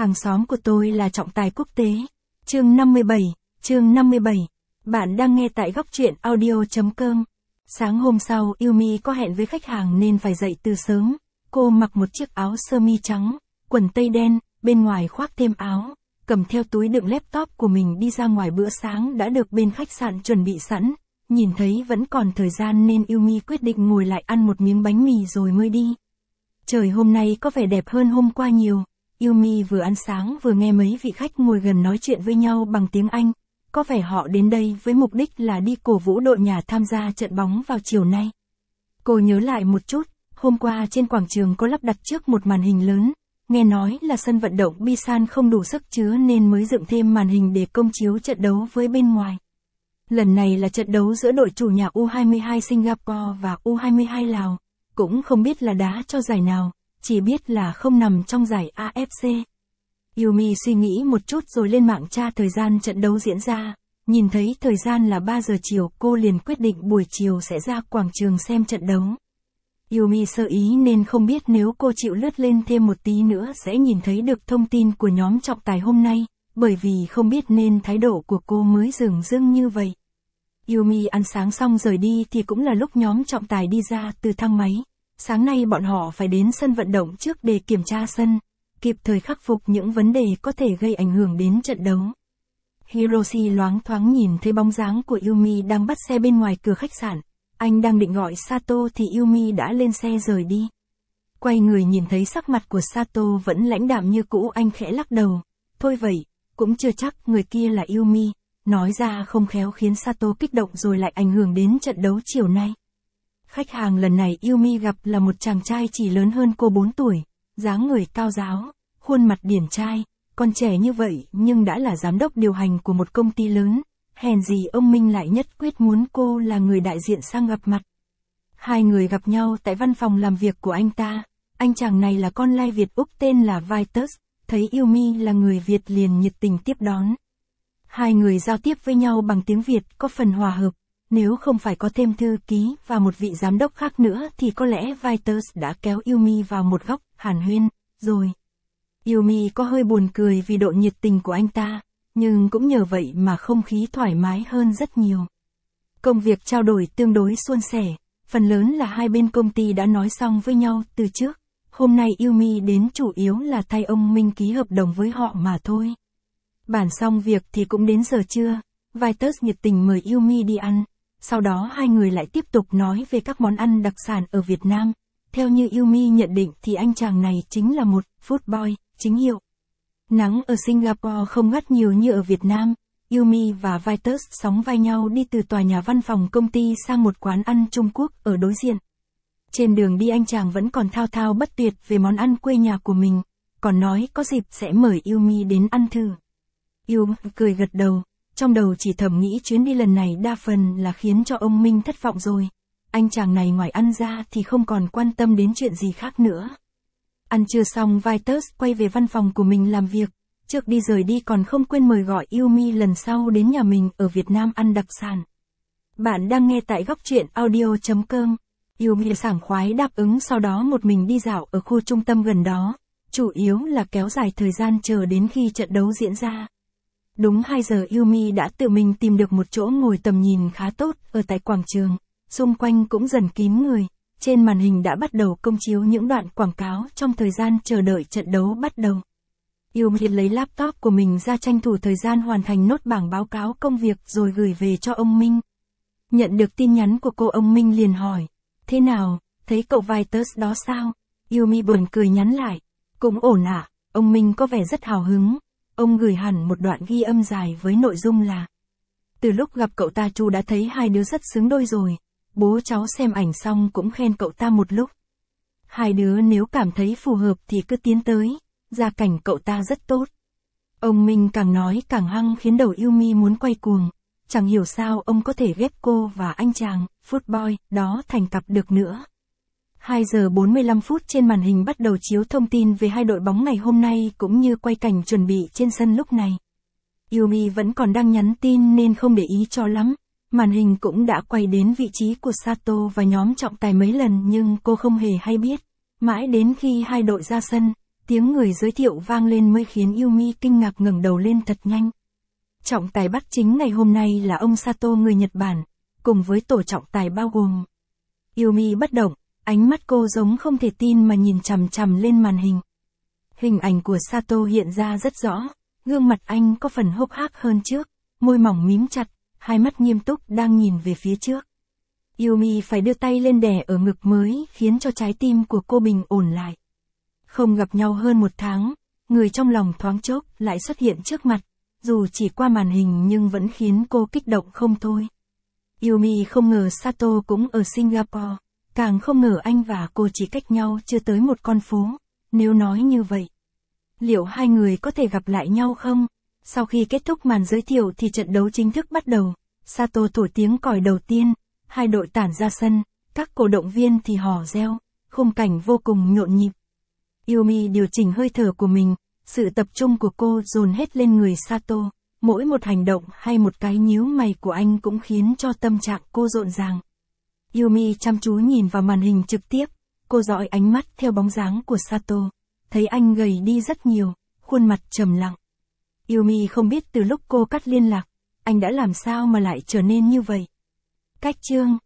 Hàng xóm của tôi là trọng tài quốc tế. Chương 57. Bạn đang nghe tại góc truyện audio.com. Sáng hôm sau, Yumi có hẹn với khách hàng nên phải dậy từ sớm. Cô mặc một chiếc áo sơ mi trắng, quần tây đen, bên ngoài khoác thêm áo, cầm theo túi đựng laptop của mình đi ra ngoài. Bữa sáng đã được bên khách sạn chuẩn bị sẵn. Nhìn thấy vẫn còn thời gian nên Yumi quyết định ngồi lại ăn một miếng bánh mì rồi mới đi. Trời hôm nay có vẻ đẹp hơn hôm qua nhiều. Yumi vừa ăn sáng vừa nghe mấy vị khách ngồi gần nói chuyện với nhau bằng tiếng Anh. Có vẻ họ đến đây với mục đích là đi cổ vũ đội nhà tham gia trận bóng vào chiều nay. Cô nhớ lại một chút, hôm qua trên quảng trường có lắp đặt trước một màn hình lớn. Nghe nói là sân vận động Bisan không đủ sức chứa nên mới dựng thêm màn hình để công chiếu trận đấu với bên ngoài. Lần này là trận đấu giữa đội chủ nhà U22 Singapore và U22 Lào. Cũng không biết là đá cho giải nào, chỉ biết là không nằm trong giải AFC. Yumi suy nghĩ một chút rồi lên mạng tra thời gian trận đấu diễn ra. Nhìn thấy thời gian là 3 giờ chiều, cô liền quyết định buổi chiều sẽ ra quảng trường xem trận đấu. Yumi sơ ý nên không biết nếu cô chịu lướt lên thêm một tí nữa sẽ nhìn thấy được thông tin của nhóm trọng tài hôm nay, bởi vì không biết nên thái độ của cô mới dửng dưng như vậy. Yumi ăn sáng xong rời đi thì cũng là lúc nhóm trọng tài đi ra từ thang máy. Sáng nay bọn họ phải đến sân vận động trước để kiểm tra sân, kịp thời khắc phục những vấn đề có thể gây ảnh hưởng đến trận đấu. Hiroshi loáng thoáng nhìn thấy bóng dáng của Yumi đang bắt xe bên ngoài cửa khách sạn. Anh đang định gọi Sato thì Yumi đã lên xe rời đi. Quay người nhìn thấy sắc mặt của Sato vẫn lãnh đạm như cũ, anh khẽ lắc đầu. Thôi vậy, cũng chưa chắc người kia là Yumi. Nói ra không khéo khiến Sato kích động rồi lại ảnh hưởng đến trận đấu chiều nay. Khách hàng lần này Yumi gặp là một chàng trai chỉ lớn hơn cô 4 tuổi, dáng người cao ráo, khuôn mặt điển trai, còn trẻ như vậy nhưng đã là giám đốc điều hành của một công ty lớn, hèn gì ông Minh lại nhất quyết muốn cô là người đại diện sang gặp mặt. Hai người gặp nhau tại văn phòng làm việc của anh ta, anh chàng này là con lai Việt Úc tên là Vitus, thấy Yumi là người Việt liền nhiệt tình tiếp đón. Hai người giao tiếp với nhau bằng tiếng Việt có phần hòa hợp. Nếu không phải có thêm thư ký và một vị giám đốc khác nữa thì có lẽ Vitus đã kéo Yumi vào một góc, hàn huyên, rồi. Yumi có hơi buồn cười vì độ nhiệt tình của anh ta, nhưng cũng nhờ vậy mà không khí thoải mái hơn rất nhiều. Công việc trao đổi tương đối suôn sẻ, phần lớn là hai bên công ty đã nói xong với nhau từ trước. Hôm nay Yumi đến chủ yếu là thay ông Minh ký hợp đồng với họ mà thôi. Bàn xong việc thì cũng đến giờ trưa, Vitus nhiệt tình mời Yumi đi ăn. Sau đó hai người lại tiếp tục nói về các món ăn đặc sản ở Việt Nam. Theo như Yumi nhận định thì anh chàng này chính là một food boy chính hiệu. Nắng ở Singapore không gắt nhiều như ở Việt Nam. Yumi và Vitus sóng vai nhau đi từ tòa nhà văn phòng công ty sang một quán ăn Trung Quốc ở đối diện. Trên đường đi anh chàng vẫn còn thao thao bất tuyệt về món ăn quê nhà của mình, còn nói có dịp sẽ mời Yumi đến ăn thử. Yumi cười gật đầu. Trong đầu chỉ thầm nghĩ chuyến đi lần này đa phần là khiến cho ông Minh thất vọng rồi. Anh chàng này ngoài ăn ra thì không còn quan tâm đến chuyện gì khác nữa. Ăn trưa xong Vitus quay về văn phòng của mình làm việc. Trước đi rời đi còn không quên mời gọi Yumi lần sau đến nhà mình ở Việt Nam ăn đặc sản. Bạn đang nghe tại góc truyện audio.com. Yumi sảng khoái đáp ứng, sau đó một mình đi dạo ở khu trung tâm gần đó. Chủ yếu là kéo dài thời gian chờ đến khi trận đấu diễn ra. Đúng 2 giờ Yumi đã tự mình tìm được một chỗ ngồi tầm nhìn khá tốt ở tại quảng trường, xung quanh cũng dần kín người, trên màn hình đã bắt đầu công chiếu những đoạn quảng cáo trong thời gian chờ đợi trận đấu bắt đầu. Yumi lấy laptop của mình ra tranh thủ thời gian hoàn thành nốt bảng báo cáo công việc rồi gửi về cho ông Minh. Nhận được tin nhắn của cô, ông Minh liền hỏi, thế nào, thấy cậu Vitus đó sao? Yumi buồn cười nhắn lại, cũng ổn ạ. Ông Minh có vẻ rất hào hứng. Ông gửi hẳn một đoạn ghi âm dài với nội dung là: từ lúc gặp cậu ta chú đã thấy hai đứa rất xứng đôi rồi. Bố cháu xem ảnh xong cũng khen cậu ta một lúc. Hai đứa nếu cảm thấy phù hợp thì cứ tiến tới. Gia cảnh cậu ta rất tốt. Ông Minh càng nói càng hăng khiến đầu Yumi muốn quay cuồng. Chẳng hiểu sao ông có thể ghép cô và anh chàng food boy đó thành cặp được nữa. 2 giờ 45 phút trên màn hình bắt đầu chiếu thông tin về hai đội bóng ngày hôm nay cũng như quay cảnh chuẩn bị trên sân lúc này. Yumi vẫn còn đang nhắn tin nên không để ý cho lắm. Màn hình cũng đã quay đến vị trí của Sato và nhóm trọng tài mấy lần nhưng cô không hề hay biết. Mãi đến khi hai đội ra sân, Tiếng người giới thiệu vang lên mới khiến Yumi kinh ngạc ngẩng đầu lên thật nhanh. Trọng tài bắt chính ngày hôm nay là ông Sato người Nhật Bản, cùng với tổ trọng tài bao gồm. Yumi bất động, ánh mắt cô giống không thể tin mà nhìn chằm chằm lên màn hình. Hình ảnh của Sato hiện ra rất rõ, gương mặt anh có phần hốc hác hơn trước, môi mỏng mím chặt, hai mắt nghiêm túc đang nhìn về phía trước. Yumi phải đưa tay lên đè ở ngực mới khiến cho trái tim của cô bình ổn lại. Không gặp nhau hơn 1 tháng, người trong lòng thoáng chốc lại xuất hiện trước mặt, dù chỉ qua màn hình nhưng vẫn khiến cô kích động không thôi. Yumi không ngờ Sato cũng ở Singapore, càng không ngờ anh và cô chỉ cách nhau chưa tới một con phố. Nếu nói như vậy, liệu hai người có thể gặp lại nhau không? Sau khi kết thúc màn giới thiệu thì trận đấu chính thức bắt đầu. Sato thổi tiếng còi đầu tiên, hai đội tản ra sân, các cổ động viên thì hò reo, khung cảnh vô cùng nhộn nhịp. Yumi điều chỉnh hơi thở của mình, sự tập trung của cô dồn hết lên người Sato, mỗi một hành động hay một cái nhíu mày của anh cũng khiến cho tâm trạng cô rộn ràng. Yumi chăm chú nhìn vào màn hình trực tiếp, cô dõi ánh mắt theo bóng dáng của Sato, thấy anh gầy đi rất nhiều, khuôn mặt trầm lặng. Yumi không biết từ lúc cô cắt liên lạc, anh đã làm sao mà lại trở nên như vậy. Cách chương